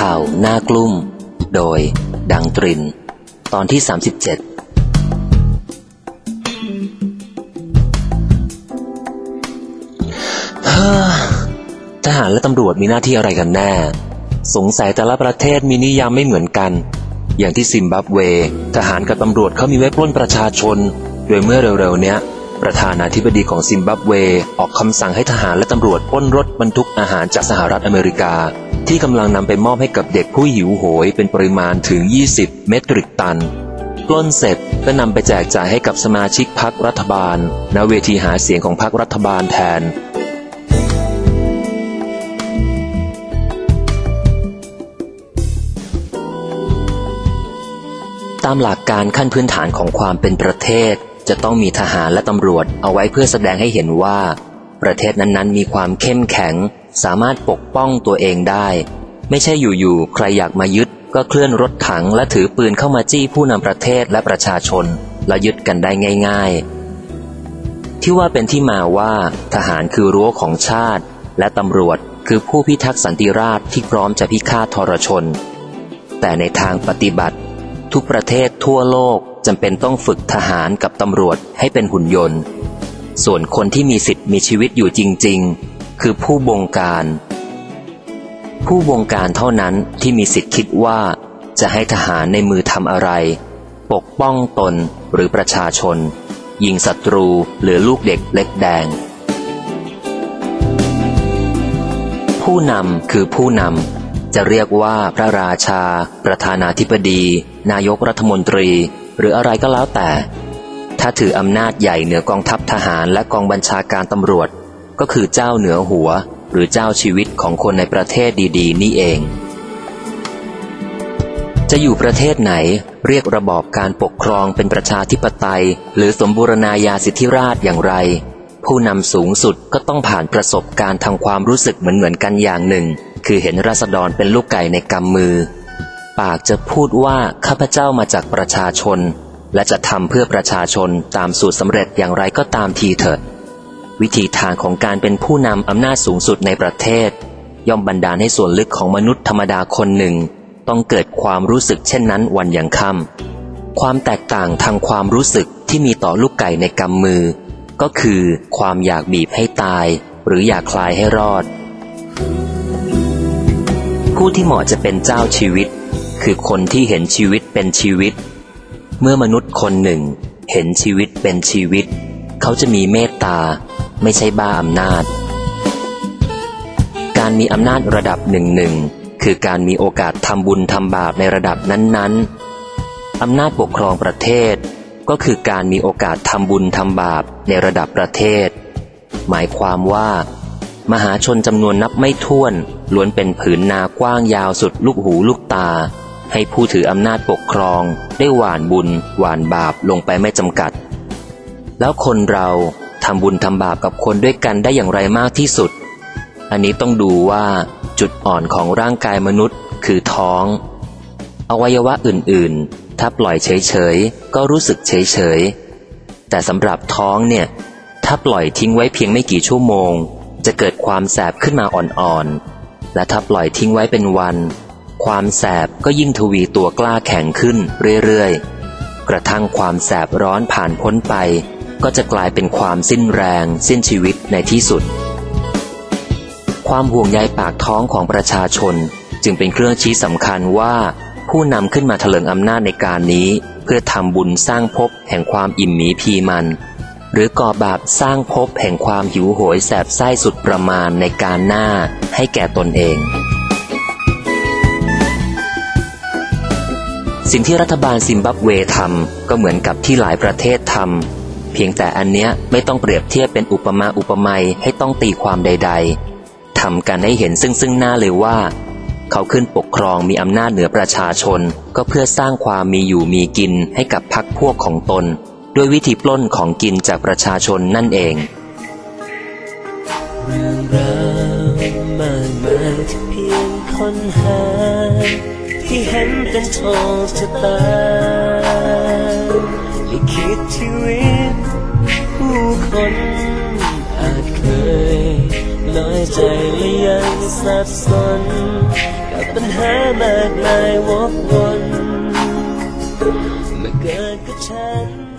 ข่าวหน้ากลุ่มโดยดังตรินตอนที่37ทหารและตำรวจมีหน้าที่อะไรกันแน่สงสัยแต่ละประเทศมีนิยามไม่เหมือนกันอย่างที่ซิมบับเวทหารกับตำรวจเขามีไว้ปล้นประชาชนโดยเมื่อเร็วๆเนี้ยประธานาธิบดีของซิมบับเวออกคำสั่งให้ทหารและตำรวจปล้นรถบรรทุกอาหารจากสหรัฐอเมริกาที่กำลังนำไปมอบให้กับเด็กผู้หิวโหยเป็นปริมาณถึง20 เมตริกตันปล้นเสร็จก็นำไปแจกจ่ายให้กับสมาชิกพรรครัฐบาลณเวทีหาเสียงของพรรครัฐบาลแทนตามหลักการขั้นพื้นฐานของความเป็นประเทศจะต้องมีทหารและตำรวจเอาไว้เพื่อแสดงให้เห็นว่าประเทศนั้นๆมีความเข้มแข็งสามารถปกป้องตัวเองได้ไม่ใช่อยู่ๆใครอยากมายึดก็เคลื่อนรถถังและถือปืนเข้ามาจี้ผู้นำประเทศและประชาชนและยึดกันได้ง่ายๆที่ว่าเป็นที่มาว่าทหารคือรั้วของชาติและตำรวจคือผู้พิทักษ์สันติราษฎร์ที่พร้อมจะพิฆาตทรชนแต่ในทางปฏิบัติทุกประเทศทั่วโลกจำเป็นต้องฝึกทหารกับตำรวจให้เป็นหุ่นยนต์ส่วนคนที่มีสิทธิ์มีชีวิตอยู่จริงๆคือผู้บงการเท่านั้นที่มีสิทธิ์คิดว่าจะให้ทหารในมือทำอะไรปกป้องตนหรือประชาชนยิงศัตรูหรือลูกเด็กเล็กแดงผู้นำคือผู้นำจะเรียกว่าพระราชาประธานาธิบดีนายกรัฐมนตรีหรืออะไรก็แล้วแต่ถ้าถืออำนาจใหญ่เหนือกองทัพทหารและกองบัญชาการตำรวจก็คือเจ้าเหนือหัวหรือเจ้าชีวิตของคนในประเทศดีๆนี่เองจะอยู่ประเทศไหนเรียกระบอบการปกครองเป็นประชาธิปไตยหรือสมบูรณาญาสิทธิราชย์อย่างไรผู้นำสูงสุดก็ต้องผ่านประสบการณ์ทางความรู้สึกเหมือนกันอย่างหนึ่งคือเห็นราษฎรเป็นลูกไก่ในกำมือปากจะพูดว่าข้าพเจ้ามาจากประชาชนและจะทำเพื่อประชาชนตามสูตรสำเร็จอย่างไรก็ตามทีเถิดวิธีทางของการเป็นผู้นำอำนาจสูงสุดในประเทศย่อมบันดาลให้ส่วนลึกของมนุษย์ธรรมดาคนหนึ่งต้องเกิดความรู้สึกเช่นนั้นวันยังค่ำความแตกต่างทางความรู้สึกที่มีต่อลูกไก่ในกำมือก็คือความอยากบีบให้ตายหรืออยากคลายให้รอดผู้ที่เหมาะจะเป็นเจ้าชีวิตคือคนที่เห็นชีวิตเป็นชีวิตเมื่อมนุษย์คนหนึ่งเห็นชีวิตเป็นชีวิตเขาจะมีเมตตาไม่ใช่บ้าอำนาจการมีอำนาจระดับหนึ่งคือการมีโอกาสทำบุญทำบาปในระดับนั้นๆอำนาจปกครองประเทศก็คือการมีโอกาสทำบุญทำบาปในระดับประเทศหมายความว่ามหาชนจำนวนนับไม่ถ้วนล้วนเป็นผืนนากว้างยาวสุดลูกหูลูกตาให้ผู้ถืออำนาจปกครองได้หว่านบุญหว่านบาปลงไปไม่จำกัดแล้วคนเราทำบุญทำบาปกับคนด้วยกันได้อย่างไรมากที่สุดอันนี้ต้องดูว่าจุดอ่อนของร่างกายมนุษย์คือท้องอวัยวะอื่นๆถ้าปล่อยเฉยๆก็รู้สึกเฉยๆแต่สำหรับท้องเนี่ยถ้าปล่อยทิ้งไว้เพียงไม่กี่ชั่วโมงจะเกิดความแสบขึ้นมาอ่อนๆและถ้าปล่อยทิ้งไว้เป็นวันความแสบก็ยิ่งทวีตัวกล้าแข็งขึ้นเรื่อยๆกระทั่งความแสบร้อนผ่านพ้นไปก็จะกลายเป็นความสิ้นแรงสิ้นชีวิตในที่สุดความห่วงใยปากท้องของประชาชนจึงเป็นเครื่องชี้สำคัญว่าผู้นำขึ้นมาเถลิงอำนาจในการนี้เพื่อทำบุญสร้างภพแห่งความอิ่มหมีพีมันหรือก่อบาปสร้างภพแห่งความหิวโหยแสบไส้สุดประมาณในการหน้าให้แก่ตนเองสิ่งที่รัฐบาลซิมบับเวทำก็เหมือนกับที่หลายประเทศทำเพียงแต่อันเนี้ยไม่ต้องเปรียบเทียบเป็นอุปมาอุปไมยให้ต้องตีความใดๆทำกันให้เห็นซึ่งหน้าเลยว่าเขาขึ้นปกครองมีอำนาจเหนือประชาชนก็เพื่อสร้างความมีอยู่มีกินให้กับพรรคพวกของตนด้วยวิธีปล้นของกินจากประชาชนนั่นเองเรื่องราวมากมายที่เพียงค้นหาที่เห็นเป็นโชคชะตาลิขิตชีวิตผู้คนอาจเคยน้อยใจและยังสับสนกับปัญหามากมายวกวนมาเกิดกับฉัน